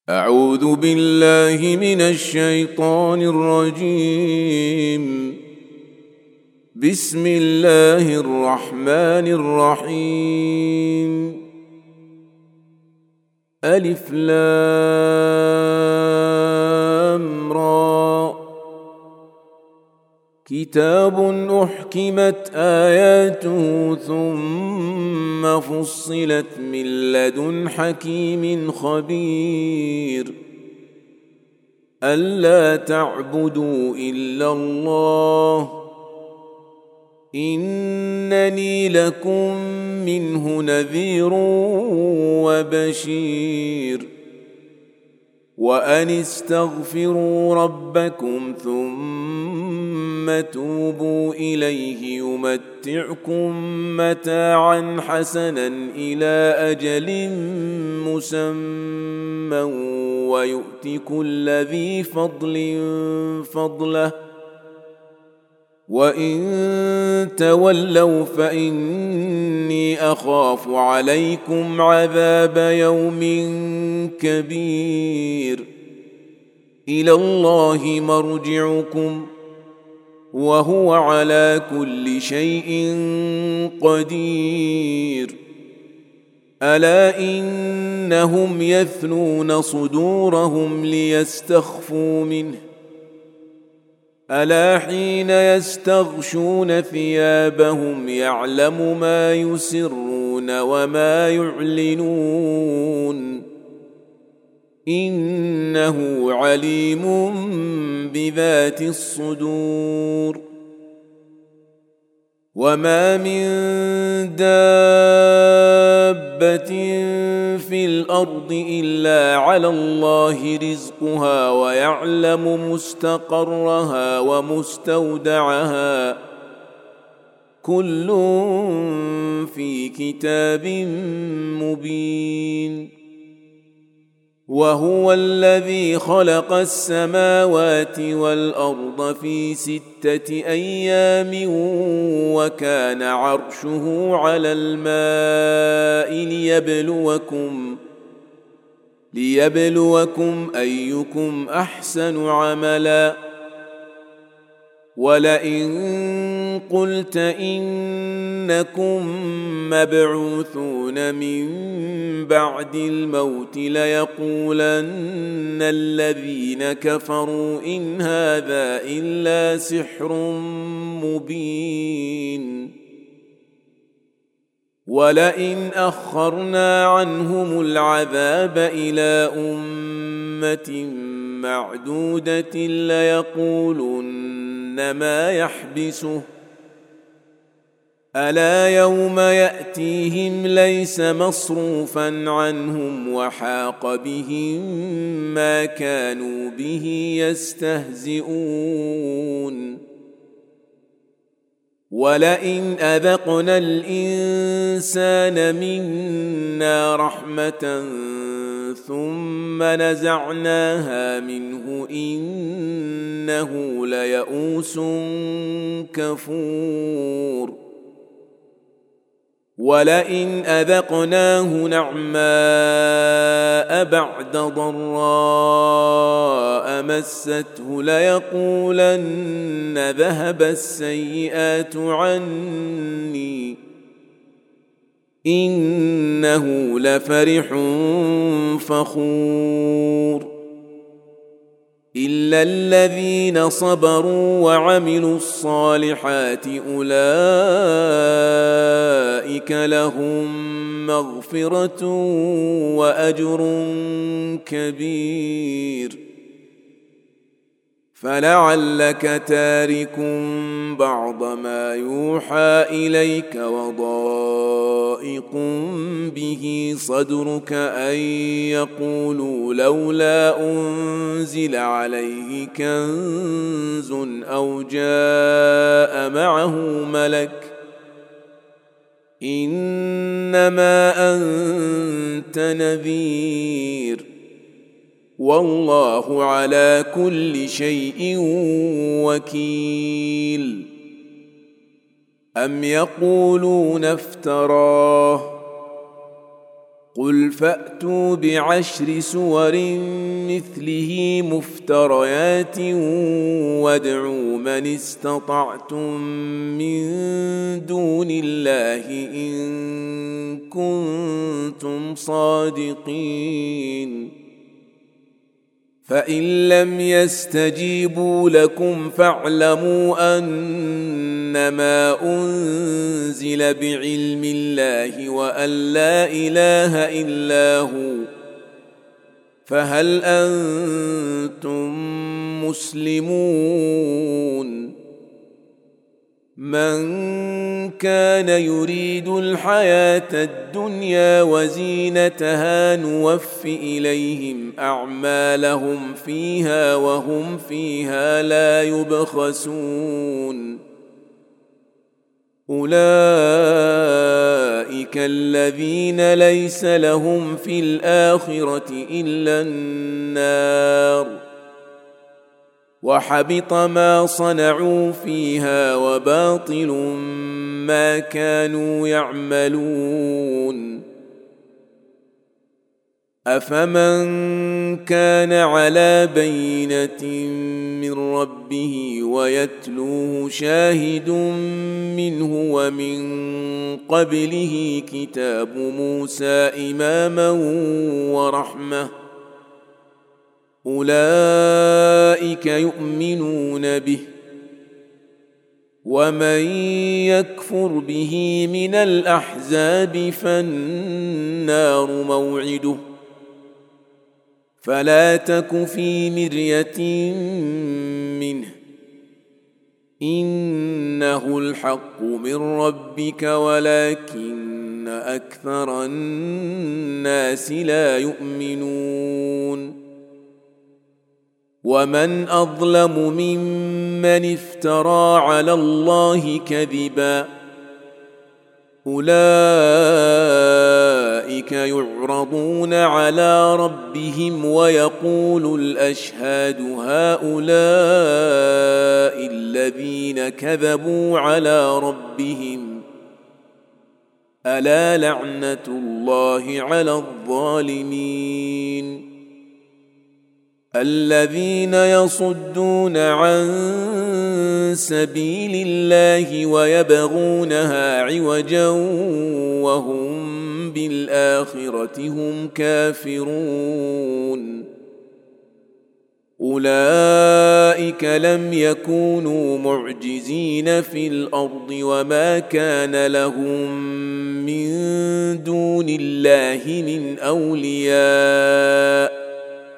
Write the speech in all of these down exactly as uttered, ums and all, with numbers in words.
أعوذ بالله من الشيطان الرجيم. بسم الله الرحمن الرحيم. ألف لام را. كتاب أحكمت آياته ثم فصلت من لدن حكيم خبير. ألا تعبدوا إلا الله إنني لكم منه نذير وبشير. وأن استغفروا ربكم ثم توبوا إليه يمتعكم متاعا حسنا إلى أجل مسمى ويؤت كل ذي فضل فضله وإن تولوا فإني أخاف عليكم عذاب يوم كبير. إلى الله مرجعكم وهو على كل شيء قدير. ألا إنهم يثنون صدورهم ليستخفوا منه ألا حين يستغشون ثيابهم يعلم ما يسرون وما يعلنون إنه عليم بذات الصدور. وما من دابة في الأرض إلا على الله رزقها ويعلم مستقرها ومستودعها كل في كتاب مبين. وهو الذي خلق السماوات والأرض في ستة أيام وكان عرشه على الماء ليبلوكم ليبلوكم أيكم أحسن عملا. ولئن قلت إنكم مبعوثون من بعد الموت ليقولن الذين كفروا إن هذا إلا سحر مبين. ولئن أخرنا عنهم العذاب إلى أمة معدودة ليقولن ما يحبسه ألا يوم يأتيهم ليس مصروفا عنهم وحاق بهم ما كانوا به يستهزئون. ولئن أذقنا الإنسان منا رحمة ثم نزعناها منه إنه ليئوس كفور. ولئن أذقناه نعماء بعد ضراء مسته ليقولن ذهب السيئات عني إنه لفرح فخور. إلا الذين صبروا وعملوا الصالحات أولئك لهم مغفرة وأجر كبير. فلعلك تارك بعض ما يوحى إليك وضائق به صدرك أن يقولوا لولا أنزل عليه كنز أو جاء معه ملك إنما أنت نذير والله على كل شيء وكيل. أم يقولون افتراه قل فأتوا بعشر سور مثله مفتريات وادعوا من استطعتم من دون الله إن كنتم صادقين فإن لم يستجيبوا لكم فاعلموا أنما أنزل بعلم الله وأن لا إله إلا هو فهل أنتم مسلمون من كان يريد الحياة الدنيا وزينتها نوف إليهم أعمالهم فيها وهم فيها لا يبخسون أولئك الذين ليس لهم في الآخرة إلا النار وحبط ما صنعوا فيها وباطل ما كانوا يعملون أفمن كان على بينة من ربه ويتلوه شاهد منه ومن قبله كتاب موسى إماما ورحمة أولئك يؤمنون به ومن يكفر به من الأحزاب فالنار موعده فلا تك في مرية منه إنه الحق من ربك ولكن أكثر الناس لا يؤمنون ومن أظلم ممن افترى على الله كذبا أولئك يعرضون على ربهم ويقول الأشهاد هؤلاء الذين كذبوا على ربهم ألا لعنة الله على الظالمين الذين يصدون عن سبيل الله ويبغونها عوجا وهم بالآخرة هم كافرون أولئك لم يكونوا معجزين في الأرض وما كان لهم من دون الله من أولياء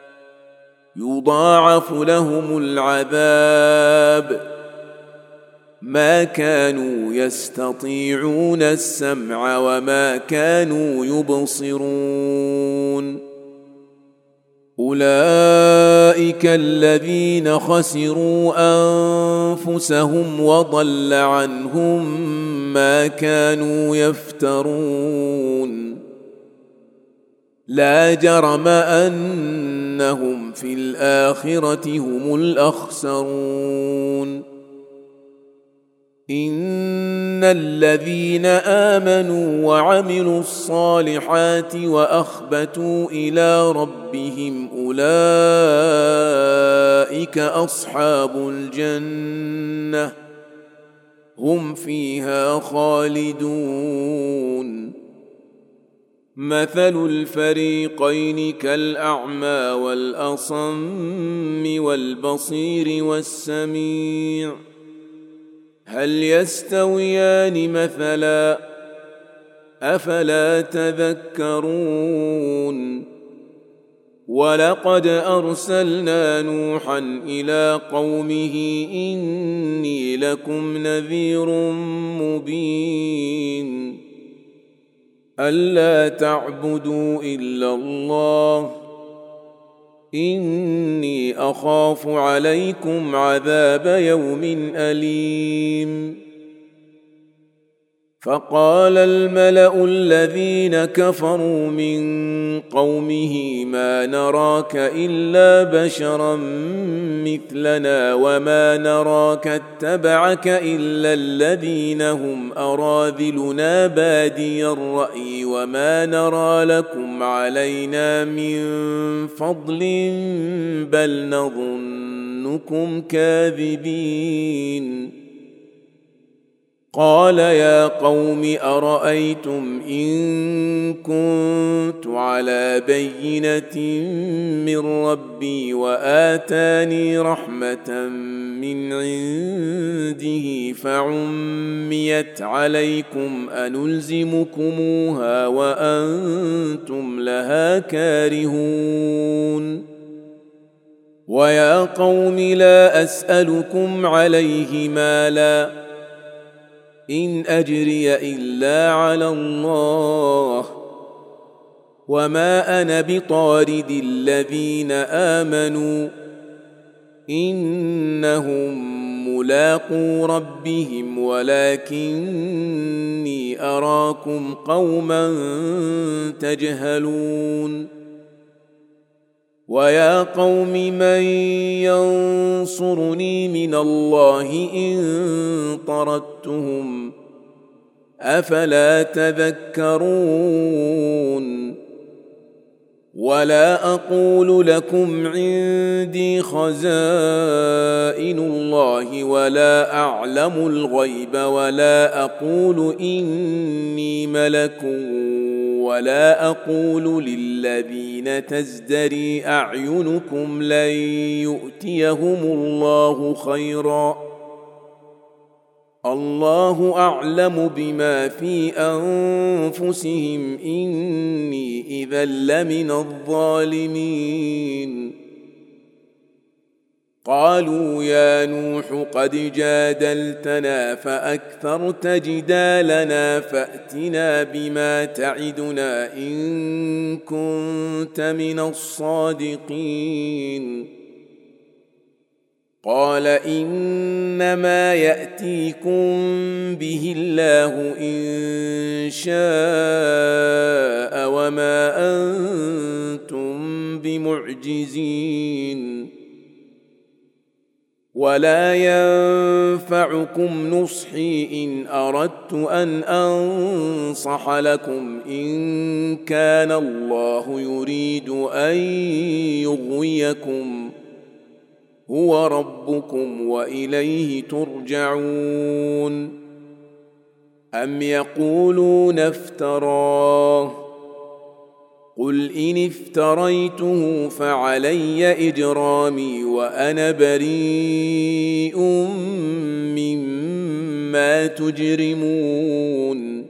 يضاعف لهم العذاب ما كانوا يستطيعون السمع وما كانوا يبصرون أولئك الذين خسروا أنفسهم وضل عنهم ما كانوا يفترون لا جرم أنهم في الآخرة هم الأخسرون إن الذين آمنوا وعملوا الصالحات وأخبتوا إلى ربهم أولئك أصحاب الجنة هم فيها خالدون مثل الفريقين كالأعمى والأصم والبصير والسميع هل يستويان مثلا أفلا تذكرون ولقد أرسلنا نوحا إلى قومه إني لكم نذير مبين ألا تعبدوا إلا الله إني أخاف عليكم عذاب يوم أليم فقال الملأ الذين كفروا من قومه ما نراك إلا بشرا مثلنا وما نراك اتبعك إلا الذين هم أراذلنا بادي الرأي وما نرى لكم علينا من فضل بل نظنكم كاذبين. قال يا قوم أرأيتم إن كنت على بينة من ربي وآتاني رحمة من عنده فعميت عليكم أنلزمكموها وأنتم لها كارهون. ويا قوم لا أسألكم عليه مالا إن أجري إلا على الله وما أنا بطارد الذين آمنوا إنهم ملاقو ربهم ولكني أراكم قوما تجهلون. ويا قوم من ينصرني من الله إن طردتهم أفلا تذكرون. ولا أقول لكم عندي خزائن الله ولا أعلم الغيب ولا أقول إني ملك ولا أقول للذين تزدري أعينكم لن يؤتيهم الله خيرا الله أعلم بما في أنفسهم إني إذا لمن الظالمين. قالوا يا نوح قد جادلتنا فأكثرت جدالنا فأتنا بما تعدنا إن كنت من الصادقين. قال إنما يأتيكم به الله إن شاء وما أنتم بمعجزين. ولا ينفعكم نصحي إن أردت أن أنصح لكم إن كان الله يريد أن يغويكم هو ربكم وإليه ترجعون. أم يقولون افتراه قل إن افتريته فعلي إجرامي وأنا بريء مما تجرمون.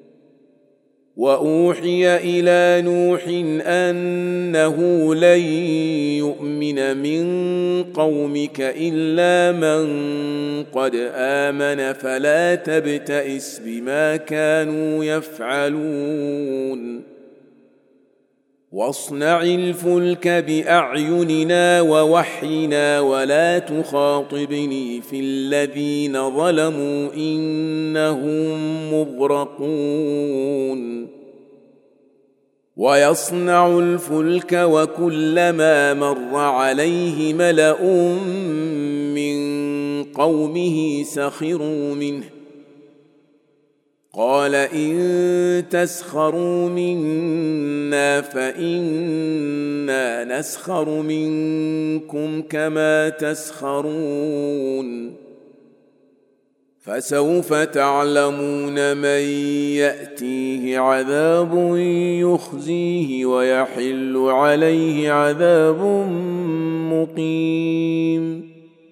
وأوحي إلى نوح أنه لن يؤمن من قومك إلا من قد آمن فلا تبتئس بما كانوا يفعلون. واصنع الفلك بأعيننا ووحينا ولا تخاطبني في الذين ظلموا إنهم مغرقون. ويصنع الفلك وكلما مر عليه ملأ من قومه سخروا منه قال إن تسخروا منا فإنا نسخر منكم كما تسخرون. فسوف تعلمون من يأتيه عذاب يخزيه ويحل عليه عذاب مقيم.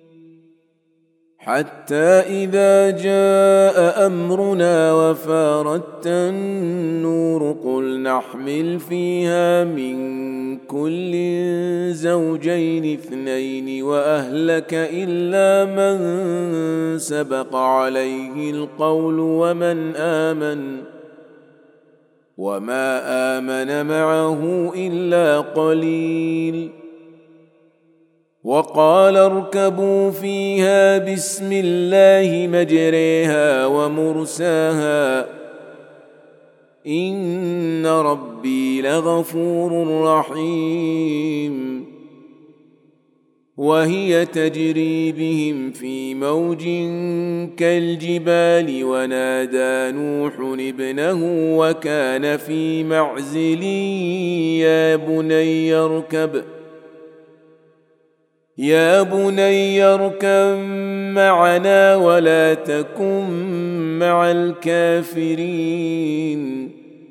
حتى إذا جاء أمرنا وفارت النور قل نحمل فيها من كل زوجين اثنين وأهلك إلا من سبق عليه القول ومن آمن وما آمن معه إلا قليل. وقال اركبوا فيها بسم الله مجريها ومرساها إن ربي لغفور رحيم وهي تجري بهم في موج كالجبال ونادى نوح ابنه وكان في معزل يا بني اركب يا بني اركب معنا ولا تكن مع الكافرين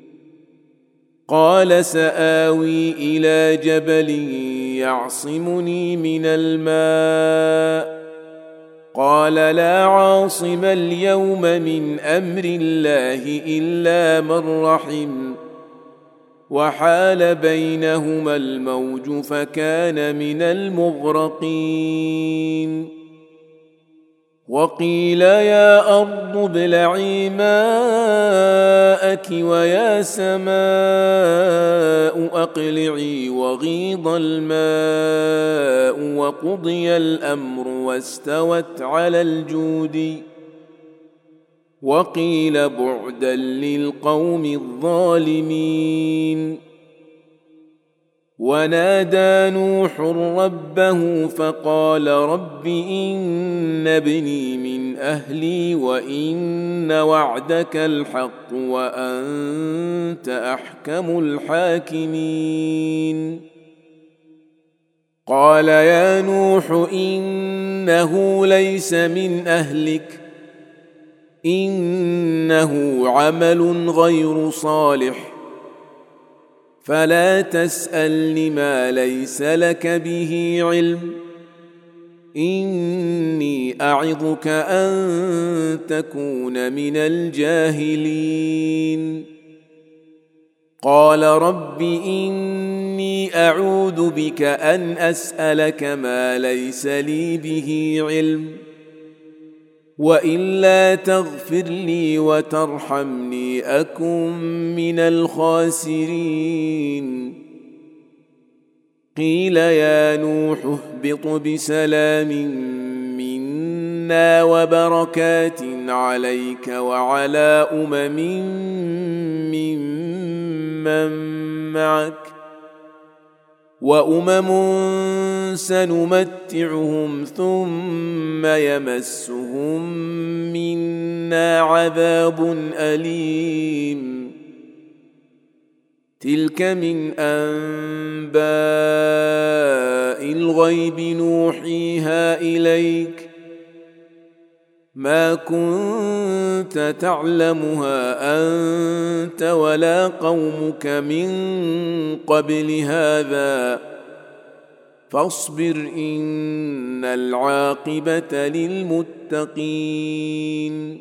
قال سآوي إلى جبل يعصمني من الماء قال لا عاصم اليوم من أمر الله إلا من رحم وحال بينهما الموج فكان من المغرقين وقيل يا أرض ابلعي ماءك ويا سماء أقلعي وغيض الماء وقضي الأمر واستوت على الجود وقيل بعدا للقوم الظالمين ونادى نوح ربه فقال رب إن ابني من أهلي وإن وعدك الحق وأنت أحكم الحاكمين قال يا نوح إنه ليس من أهلك إنه عمل غير صالح فلا تسألني ما ليس لك به علم إني أعظك أن تكون من الجاهلين قال رب إني أعوذ بك أن أسألك ما ليس لي به علم وإلا تغفر لي وترحمني أكن من الخاسرين قيل يا نوح اهبط بسلام منا وبركات عليك وعلى أمم ممن معك وأمم سنمتعهم ثم يمسهم منا عذاب أليم تلك من أنباء الغيب نوحيها إليك ما كنت تعلمها أنت ولا قومك من قبل هذا فاصبر إن العاقبة للمتقين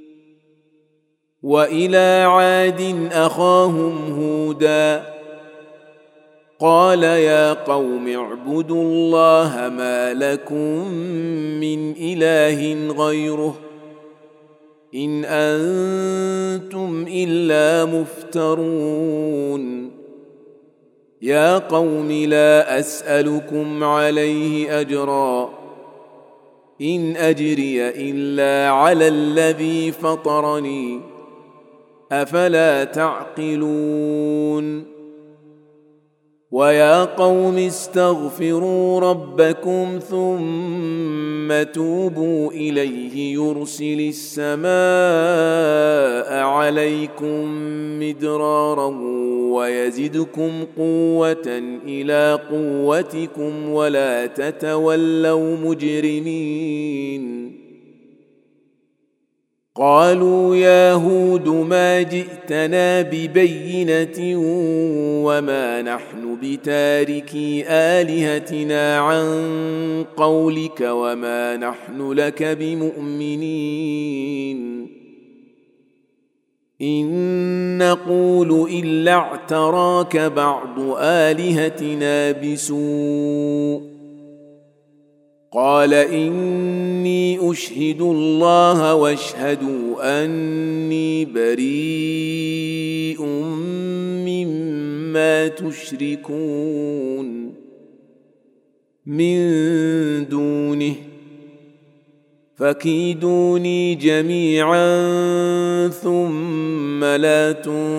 وإلى عاد أخاهم هودا قال يا قوم اعبدوا الله ما لكم من إله غيره إن أنتم إلا مفترون يا قوم لا أسألكم عليه أجرا إن أجري إلا على الذي فطرني أفلا تعقلون ويا قوم استغفروا ربكم ثم توبوا إليه يرسل السماء عليكم مدرارا ويزدكم قوة إلى قوتكم ولا تتولوا مجرمين قالوا يا هود ما جئتنا ببينة وما نحن بتاركي آلهتنا عن قولك وما نحن لك بمؤمنين إن نقول إلا اعتراك بعض آلهتنا بسوء قال إني أشهد الله واشهدوا أني بريء مما تشركون من دونه فكيدوني جميعا ثم لا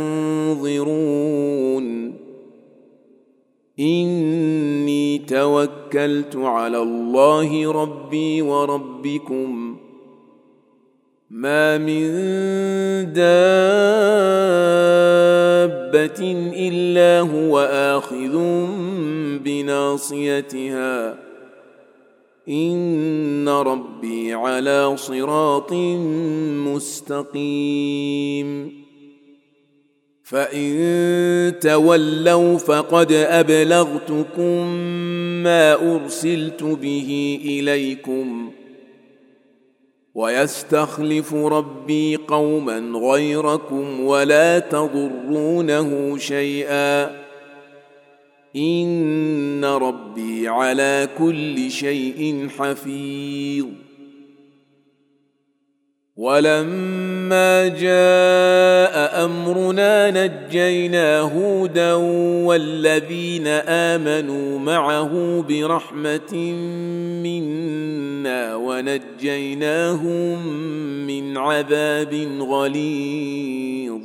تنظرون إني توكلت على الله ربي وربكم ما من دابة إلا هو آخذ بناصيتها إن ربي على صراط مستقيم فإن تولوا فقد أبلغتكم ما أرسلت به إليكم ويستخلف ربي قوما غيركم ولا تضرونه شيئا إن ربي على كل شيء حفيظ ولما جاء أمرنا نجينا هودا والذين آمنوا معه برحمة منا ونجيناهم من عذاب غليظ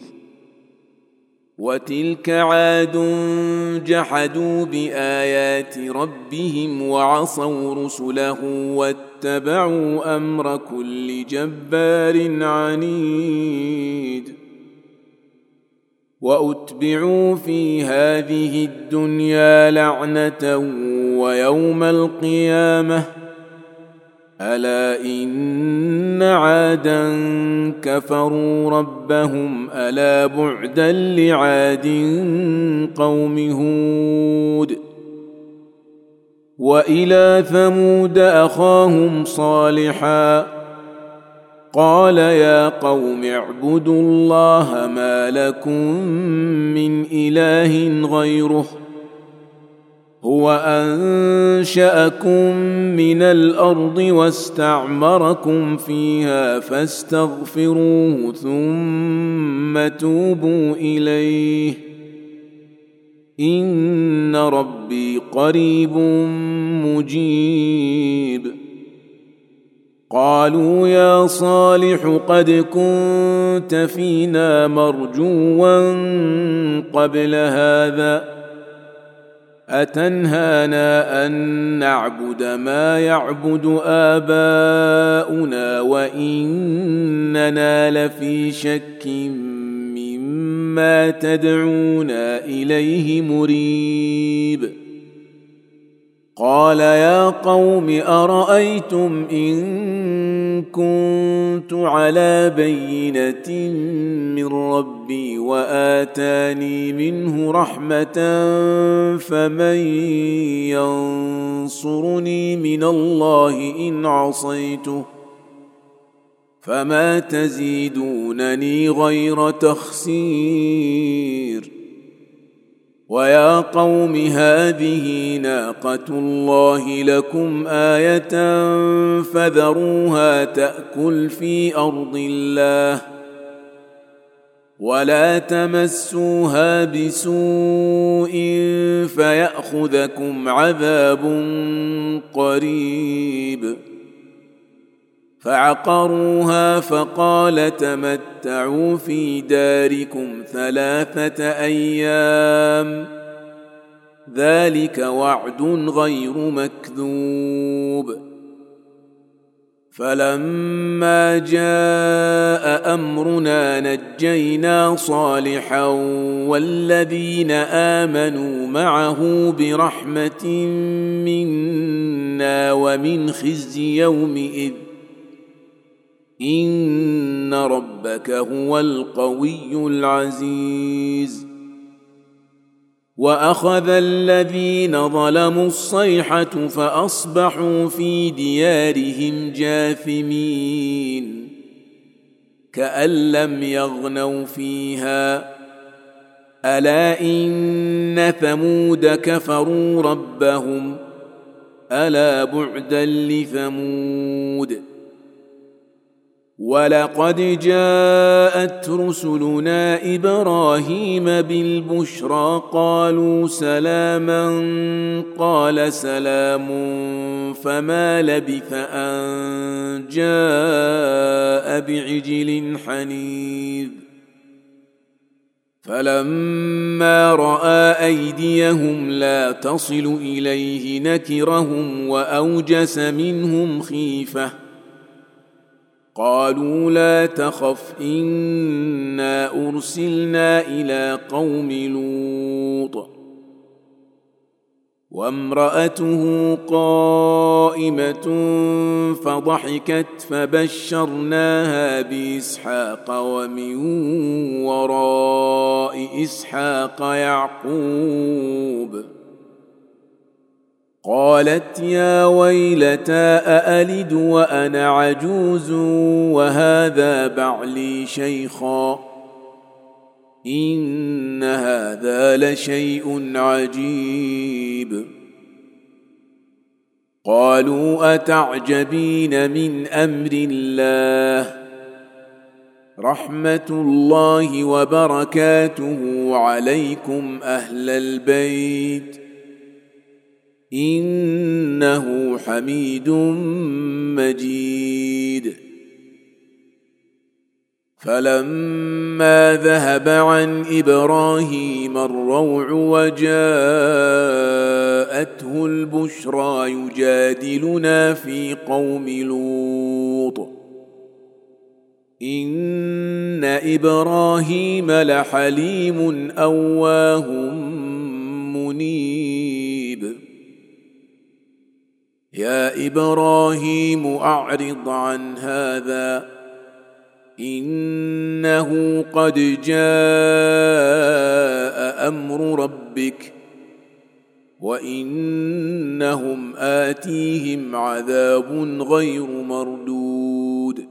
وتلك عاد جحدوا بآيات ربهم وعصوا رسله واتبعوا أمر كل جبار عنيد وأتبعوا في هذه الدنيا لعنة ويوم القيامة ألا إن عادا كفروا ربهم ألا بعدا لعاد قوم هود وإلى ثمود أخاهم صالحا قال يا قوم اعبدوا الله ما لكم من إله غيره هو أنشأكم من الأرض واستعمركم فيها فاستغفروه ثم توبوا إليه إن ربي قريب مجيب قالوا يا صالح قد كنت فينا مرجوا قبل هذا أتنهانا أن نعبد ما يعبد آباؤنا وإننا لفي شك مما تدعونا إليه مريب قال يا قوم أرأيتم إن كنت على بينة من ربي وآتاني منه رحمة فمن ينصرني من الله إن عصيته فما تزيدونني غير تخسير ويا قوم هذه ناقة الله لكم آية فذروها تأكل في أرض الله ولا تمسوها بسوء فيأخذكم عذاب قريب فعقروها فقال تمتعوا في داركم ثلاثة أيام ذلك وعد غير مكذوب فلما جاء أمرنا نجينا صالحا والذين آمنوا معه برحمة منا ومن خزي يومئذ إن ربك هو القوي العزيز وأخذ الذين ظلموا الصيحة فأصبحوا في ديارهم جاثمين كأن لم يغنوا فيها ألا إن ثمود كفروا ربهم ألا بعدا لثمود ولقد جاءت رسلنا إبراهيم بالبشرى قالوا سلاما قال سلام فما لبث أن جاء بعجل حنيذ فلما رأى أيديهم لا تصل إليه نكرهم وأوجس منهم خيفة قالوا لا تخف إنا أرسلنا إلى قوم لوط وامرأته قائمة فضحكت فبشرناها بإسحاق ومن وراء إسحاق يعقوب قالت يا ويلتى أألد وأنا عجوز وهذا بعلي شيخا إن هذا لشيء عجيب قالوا أتعجبين من أمر الله رحمة الله وبركاته عليكم أهل البيت إنه حميد مجيد فلما ذهب عن إبراهيم الروع وجاءته البشرى يجادلنا في قوم لوط إن إبراهيم لحليم أواه منيب يا إبراهيم أعرض عن هذا إنه قد جاء أمر ربك وإنهم آتيهم عذاب غير مردود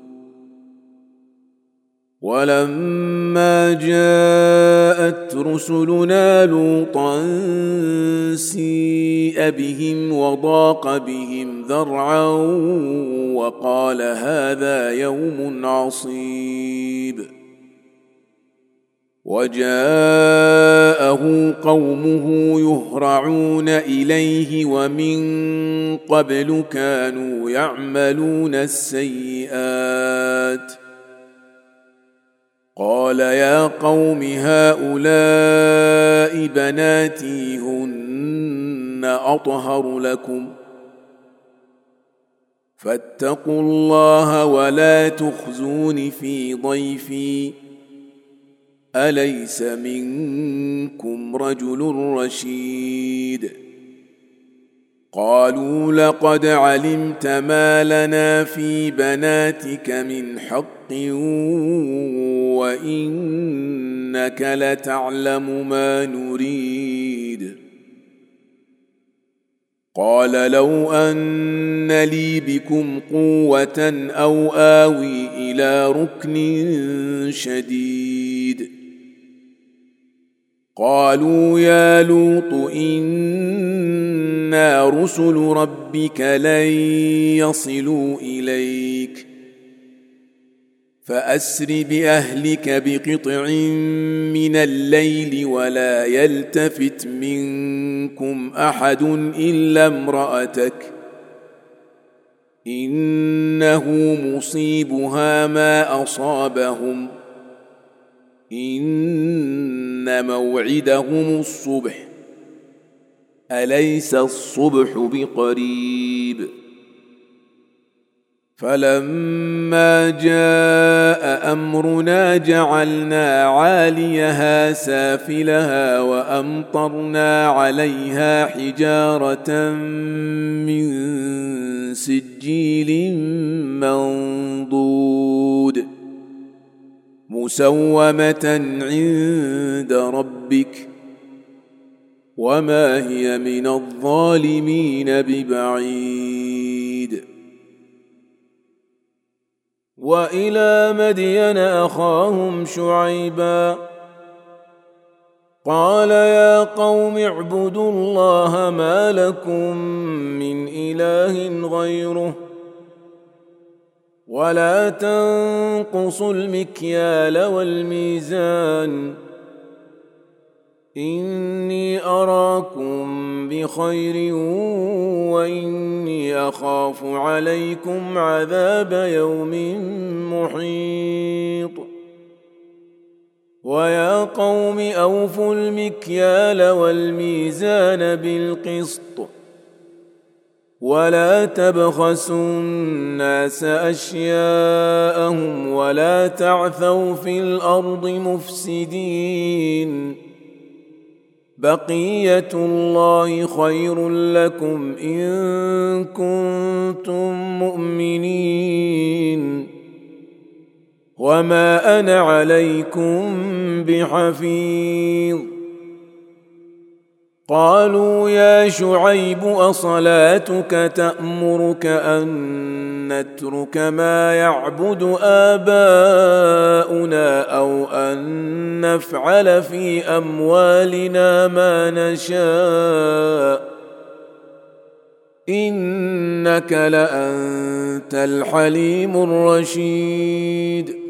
ولما جاءت رسلنا لوطا سيء بهم وضاق بهم ذرعا وقال هذا يوم عصيب وجاءه قومه يهرعون إليه ومن قبل كانوا يعملون السيئات قال يا قوم هؤلاء بناتي هن أطهر لكم فاتقوا الله ولا تخزون في ضيفي أليس منكم رجل رشيد قالوا لقد علمت ما لنا في بناتك من حق وإنك لتعلم ما نريد قال لو أن لي بكم قوة أو آوي إلى ركن شديد قالوا يا لوط إنا رسل ربك لن يصلوا إليك فأسر بأهلك بقطع من الليل ولا يلتفت منكم أحد إلا امرأتك إنه مصيبها ما أصابهم إن موعدهم الصبح أليس الصبح بقريب فلما جاء أمرنا جعلنا عاليها سافلها وأمطرنا عليها حجارة من سجيل منضود مسومة عند ربك وما هي من الظالمين ببعيد وإلى مدين أخاهم شعيبا قال يا قوم اعبدوا الله ما لكم من إله غيره ولا تنقصوا المكيال والميزان إني أراكم بخير وإني أخاف عليكم عذاب يوم محيط ويا قوم أوفوا المكيال والميزان بالقسط ولا تبخسوا الناس أشياءهم ولا تعثوا في الأرض مفسدين بقية الله خير لكم إن كنتم مؤمنين وما أنا عليكم بحفيظ قالوا يا شعيب أصلاتك تأمرك أن نترك ما يعبد آباؤنا أو أن نفعل في أموالنا ما نشاء إنك لأنت الحليم الرشيد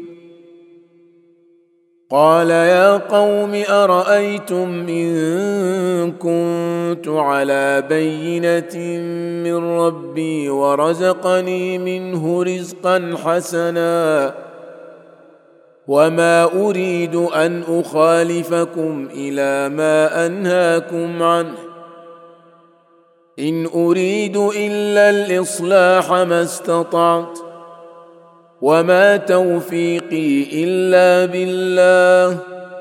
قال يا قوم أرأيتم إن كنت على بينة من ربي ورزقني منه رزقا حسنا وما أريد أن أخالفكم إلى ما أنهاكم عنه إن أريد إلا الإصلاح ما استطعت وما توفيقي إلا بالله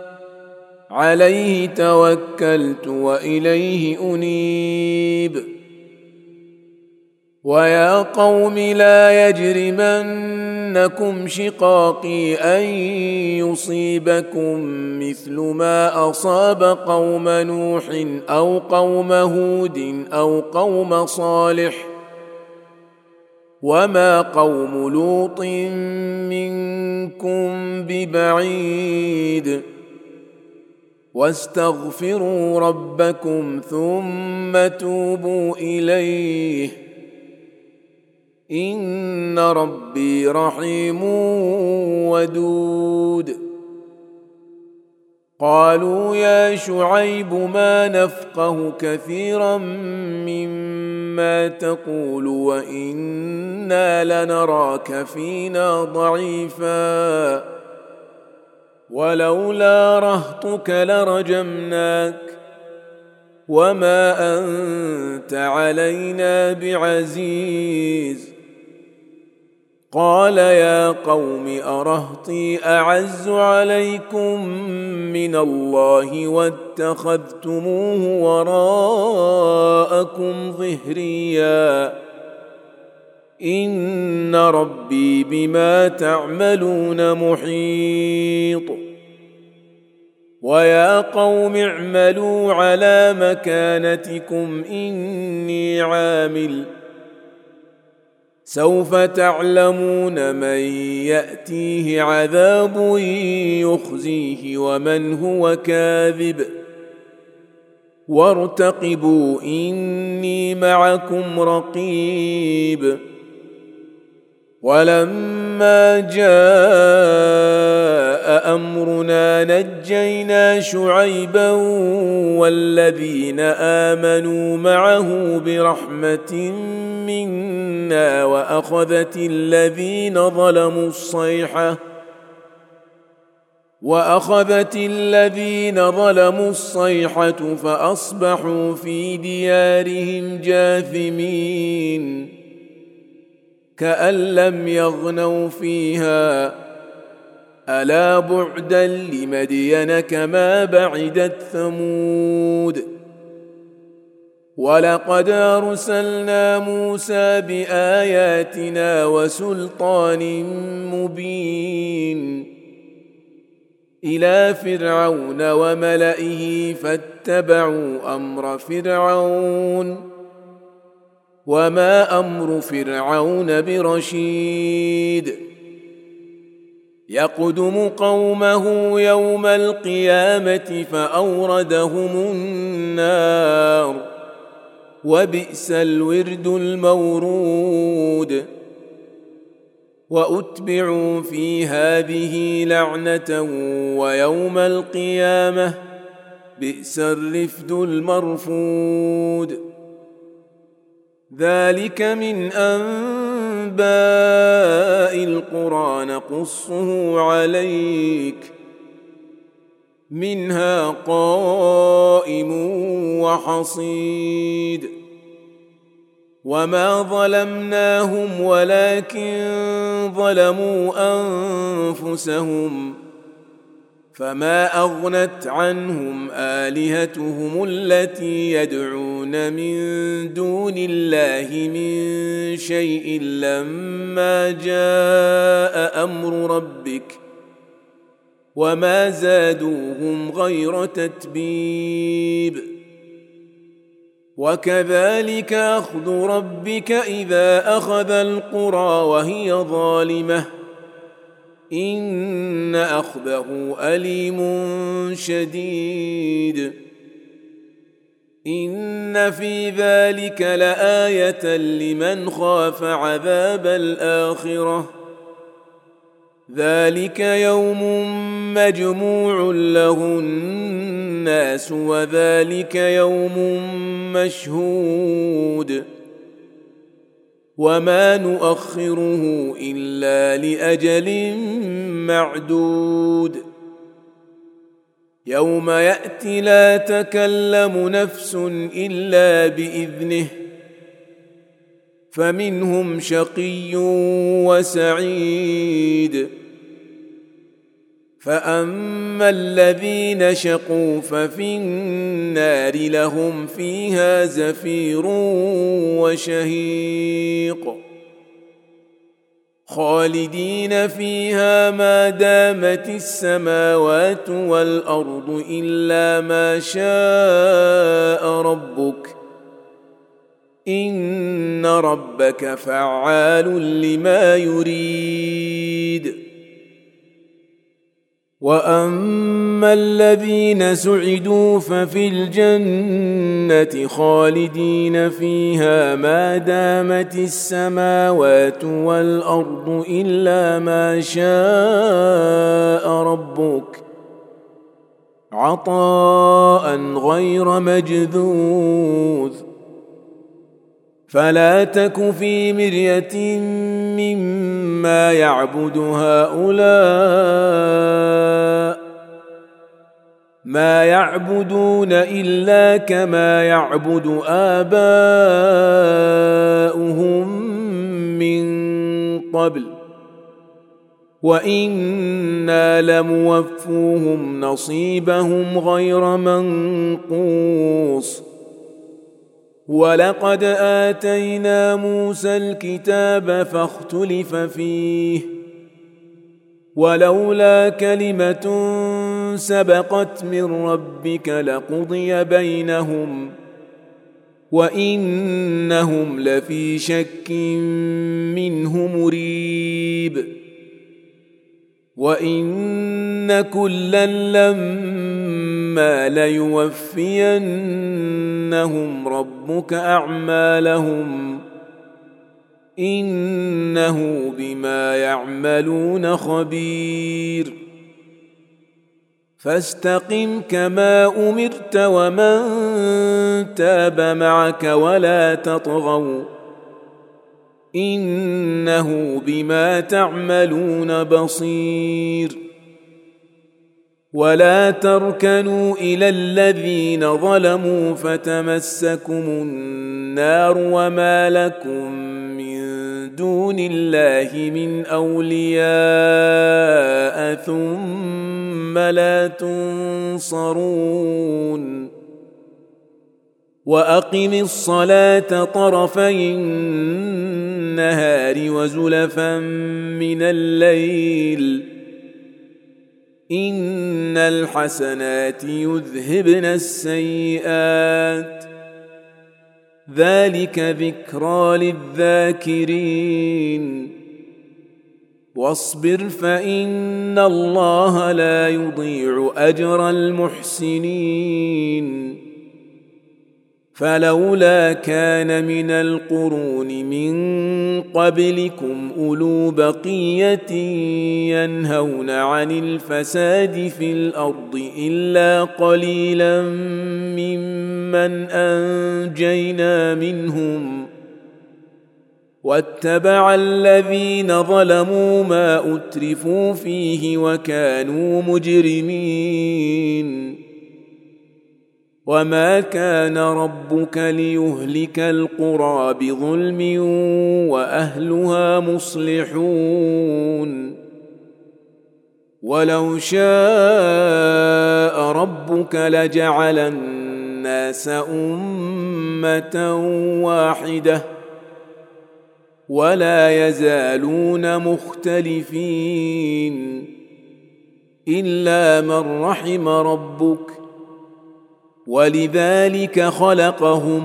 عليه توكلت وإليه أنيب ويا قوم لا يجرمنكم شقاقي أن يصيبكم مثل ما أصاب قوم نوح أو قوم هود أو قوم صالح وما قوم لوط منكم ببعيد واستغفروا ربكم ثم توبوا إليه إن ربي رحيم ودود قالوا يا شعيب ما نفقه كثيرا مما تقول وإنا لنراك فينا ضعيفا ولولا رهطك لرجمناك وما أنت علينا بعزيز قال يا قوم أرهطي أعز عليكم من الله واتخذتموه وراءكم ظهريا إن ربي بما تعملون محيط ويا قوم اعملوا على مكانتكم إني عامل سوف تعلمون من يأتيه عذاب يخزيه ومن هو كاذب وارتقبوا إني معكم رقيب ولما جاء أمرنا نجينا شعيبا والذين آمنوا معه برحمة منا وأخذت الذين ظلموا الصيحة وأخذت الذين ظلموا الصيحة فأصبحوا في ديارهم جاثمين كأن لم يغنوا فيها ألا بعدا لمدين كما بعدت ثمود ولقد أرسلنا موسى بآياتنا وسلطان مبين إلى فرعون وملئه فاتبعوا أمر فرعون وما أمر فرعون برشيد يقدم قومه يوم القيامة فأوردهم النار وبئس الورد المورود وأتبعوا في هذه لعنة ويوم القيامة بئس الرفد المرفود. ذلك من أنباء القرى نقصه عليك منها قائم وحصيد. وما ظلمناهم ولكن ظلموا أنفسهم فما أغنت عنهم آلهتهم التي يدعون من دون الله من شيء لما جاء أمر ربك وما زادوهم غير تتبيب. وكذلك أخذ ربك إذا أخذ القرى وهي ظالمة إن أخذه أليم شديد. إن في ذلك لآية لمن خاف عذاب الآخرة ذلك يوم مجموع له الناس وذلك يوم مشهود وما نؤخره إلا لأجل معدود. يوم يأتي لا تكلم نفس إلا بإذنه فمنهم شقي وسعيد. فأما الذين شقوا ففي النار لهم فيها زفير وشهيق خالدين فيها ما دامت السماوات والأرض إلا ما شاء ربك إن ربك فعال لما يريد. وأما الذين سعدوا ففي الجنة خالدين فيها ما دامت السماوات والأرض إلا ما شاء ربك عطاء غير مجذوذ. فلا تك في مرية مما يعبد هؤلاء ما يعبدون إلا كما يعبد آباؤهم من قبل وإنا لموفوهم نصيبهم غير منقوص. ولقد آتينا موسى الكتاب فاختلف فيه ولولا كلمة سبقت من ربك لقضي بينهم وإنهم لفي شك منه مريب. وإن كلا لما ليوفينهم ربك أعمالهم إنه بما يعملون خبير. فاستقم كما أمرت ومن تاب معك ولا تطغوا إنه بما تعملون بصير. ولا تركنوا إلى الذين ظلموا فتمسكم النار وما لكم من دون الله من أولياء ثم لا تنصرون. وأقم الصلاة طرفي النهار وزلفا من الليل إن الحسنات يذهبن السيئات ذلك ذكرى للذاكرين. واصبر فإن الله لا يضيع أجر المحسنين. فلولا كان من القرون من قبلكم أولو بقية ينهون عن الفساد في الأرض إلا قليلا ممن أنجينا منهم واتبع الذين ظلموا ما أترفوا فيه وكانوا مجرمين وما كان ربك ليهلك القرى بظلم وأهلها مصلحون ولو شاء ربك لجعل الناس أمة واحدة ولا يزالون مختلفين إلا من رحم ربك ولذلك خلقهم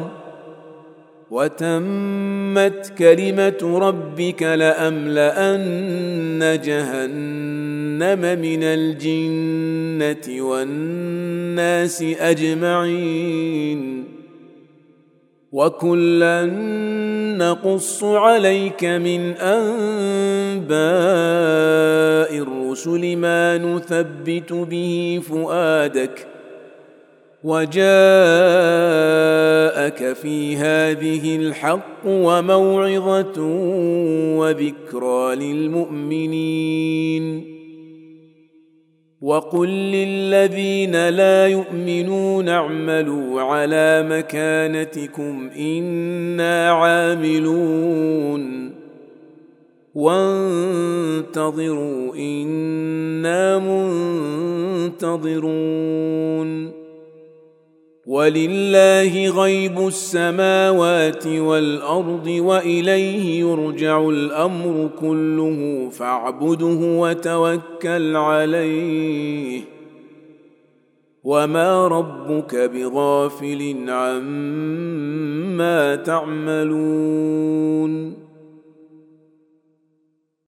وتمت كلمة ربك لأملأن جهنم من الجنة والناس أجمعين وكلا نقص عليك من أنباء الرسل ما نثبت به فؤادك وجاءك في هذه الحق وموعظة وذكرى للمؤمنين وقل للذين لا يؤمنون اعملوا على مكانتكم إنا عاملون وانتظروا إنا منتظرون ولله غيب السماوات والأرض وإليه يرجع الأمر كله فاعبده وتوكل عليه وما ربك بغافل عما تعملون